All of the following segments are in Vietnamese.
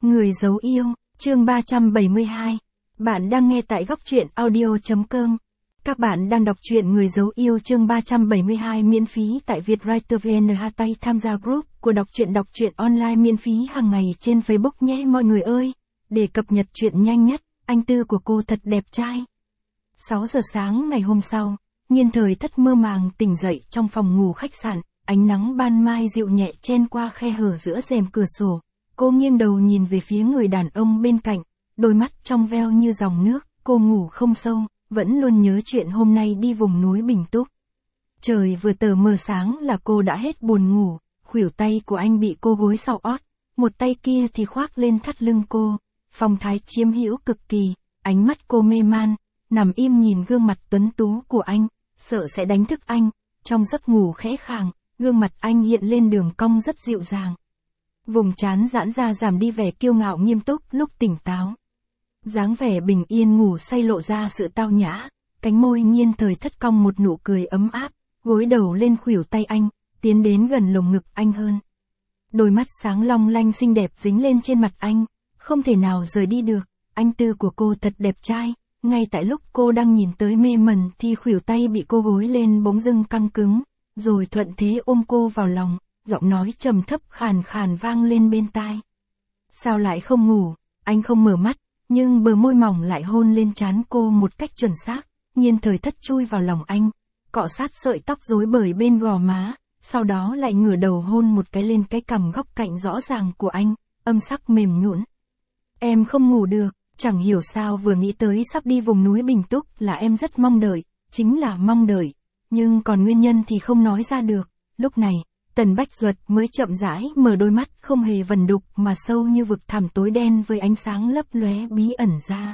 Người giấu yêu, chương 372. Bạn đang nghe tại góc truyện audio.com. Các bạn đang đọc truyện Người giấu yêu chương 372 miễn phí tại Vietwriter VN. Tay tham gia group của đọc truyện online miễn phí hàng ngày trên Facebook nhé mọi người ơi. Để cập nhật truyện nhanh nhất, anh Tư của cô thật đẹp trai. 6 giờ sáng ngày hôm sau, Nhiên Thời Thất mơ màng tỉnh dậy trong phòng ngủ khách sạn, ánh nắng ban mai dịu nhẹ chen qua khe hở giữa rèm cửa sổ. Cô nghiêng đầu nhìn về phía người đàn ông bên cạnh, đôi mắt trong veo như dòng nước, cô ngủ không sâu, vẫn luôn nhớ chuyện hôm nay đi vùng núi Bình Túc. Trời vừa tờ mờ sáng là cô đã hết buồn ngủ, khuỷu tay của anh bị cô gối sau ót, một tay kia thì khoác lên thắt lưng cô, phong thái chiếm hữu cực kỳ, ánh mắt cô mê man, nằm im nhìn gương mặt tuấn tú của anh, sợ sẽ đánh thức anh, trong giấc ngủ khẽ khàng, gương mặt anh hiện lên đường cong rất dịu dàng. Vùng trán giãn ra giảm đi vẻ kiêu ngạo nghiêm túc lúc tỉnh táo. Dáng vẻ bình yên ngủ say lộ ra sự tao nhã, cánh môi Nhiên Thời Thất cong một nụ cười ấm áp, gối đầu lên khuỷu tay anh, tiến đến gần lồng ngực anh hơn. Đôi mắt sáng long lanh xinh đẹp dính lên trên mặt anh, không thể nào rời đi được, anh Tư của cô thật đẹp trai, ngay tại lúc cô đang nhìn tới mê mẩn thì khuỷu tay bị cô gối lên bỗng dưng căng cứng, rồi thuận thế ôm cô vào lòng. Giọng nói trầm thấp khàn khàn vang lên bên tai. Sao lại không ngủ? Anh không mở mắt, nhưng bờ môi mỏng lại hôn lên trán cô một cách chuẩn xác. Nhiên Thời Thất chui vào lòng anh, cọ sát sợi tóc rối bời bên gò má, sau đó lại ngửa đầu hôn một cái lên cái cằm góc cạnh rõ ràng của anh, âm sắc mềm nhũn. Em không ngủ được, chẳng hiểu sao vừa nghĩ tới sắp đi vùng núi Bình Túc là em rất mong đợi, chính là mong đợi, nhưng còn nguyên nhân thì không nói ra được. Lúc này, Tần Bách Duật mới chậm rãi mở đôi mắt không hề vần đục mà sâu như vực thẳm tối đen với ánh sáng lấp lóe bí ẩn ra.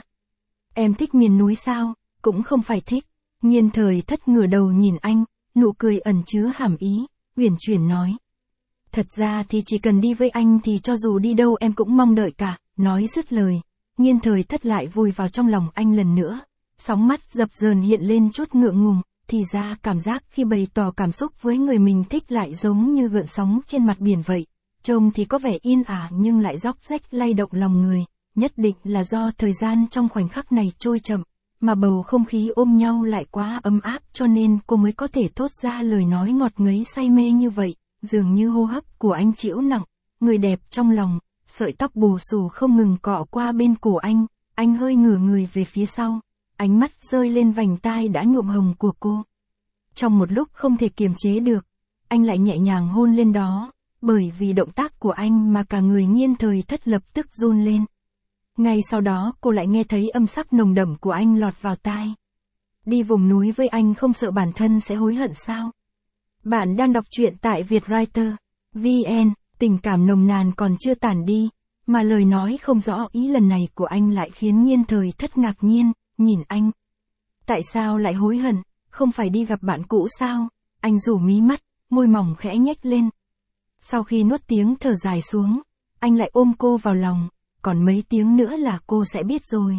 Em thích miền núi sao? Cũng không phải thích. Nhiên Thời Thất ngửa đầu nhìn anh, nụ cười ẩn chứa hàm ý, uyển chuyển nói. Thật ra thì chỉ cần đi với anh thì cho dù đi đâu em cũng mong đợi cả, nói dứt lời. Nhiên Thời Thất lại vùi vào trong lòng anh lần nữa, sóng mắt dập dờn hiện lên chút ngượng ngùng. Thì ra cảm giác khi bày tỏ cảm xúc với người mình thích lại giống như gợn sóng trên mặt biển vậy. Trông thì có vẻ yên ả nhưng lại róc rách lay động lòng người. Nhất định là do thời gian trong khoảnh khắc này trôi chậm, mà bầu không khí ôm nhau lại quá ấm áp cho nên cô mới có thể thốt ra lời nói ngọt ngấy say mê như vậy. Dường như hô hấp của anh trĩu nặng, người đẹp trong lòng, sợi tóc bù xù không ngừng cọ qua bên cổ anh hơi ngửa người về phía sau. Ánh mắt rơi lên vành tai đã nhuộm hồng của cô. Trong một lúc không thể kiềm chế được, anh lại nhẹ nhàng hôn lên đó, bởi vì động tác của anh mà cả người Nhiên Thời Thất lập tức run lên. Ngay sau đó cô lại nghe thấy âm sắc nồng đậm của anh lọt vào tai. Đi vùng núi với anh không sợ bản thân sẽ hối hận sao? Bạn đang đọc truyện tại Vietwriter VN, tình cảm nồng nàn còn chưa tản đi, mà lời nói không rõ ý lần này của anh lại khiến Nhiên Thời Thất ngạc nhiên. Nhìn anh. Tại sao lại hối hận, không phải đi gặp bạn cũ sao? Anh rủ mí mắt, môi mỏng khẽ nhếch lên. Sau khi nuốt tiếng thở dài xuống, anh lại ôm cô vào lòng, còn mấy tiếng nữa là cô sẽ biết rồi.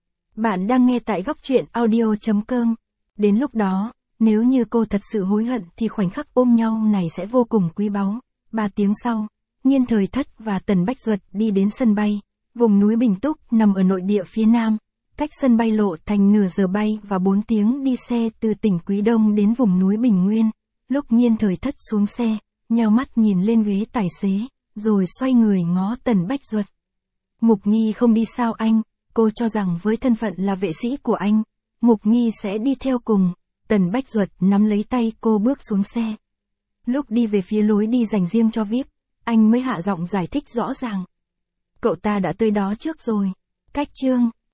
Bạn đang nghe tại góc truyện audio.com. Đến lúc đó, nếu như cô thật sự hối hận thì khoảnh khắc ôm nhau này sẽ vô cùng quý báu. 3 tiếng sau, Nhiên Thời Thất và Tần Bách Duật đi đến sân bay. Vùng núi Bình Túc nằm ở nội địa phía nam. Cách sân bay Lộ Thành nửa giờ bay và 4 tiếng đi xe từ tỉnh Quý Đông đến vùng núi Bình Nguyên. Lúc Nhiên Thời Thất xuống xe, nheo mắt nhìn lên ghế tài xế, rồi xoay người ngó Tần Bách Duật. Mục Nghi không đi sao anh? Cô cho rằng với thân phận là vệ sĩ của anh, Mục Nghi sẽ đi theo cùng. Tần Bách Duật nắm lấy tay cô bước xuống xe. Lúc đi về phía lối đi dành riêng cho VIP, anh mới hạ giọng giải thích rõ ràng. Cậu ta đã tới đó trước rồi. Cách chương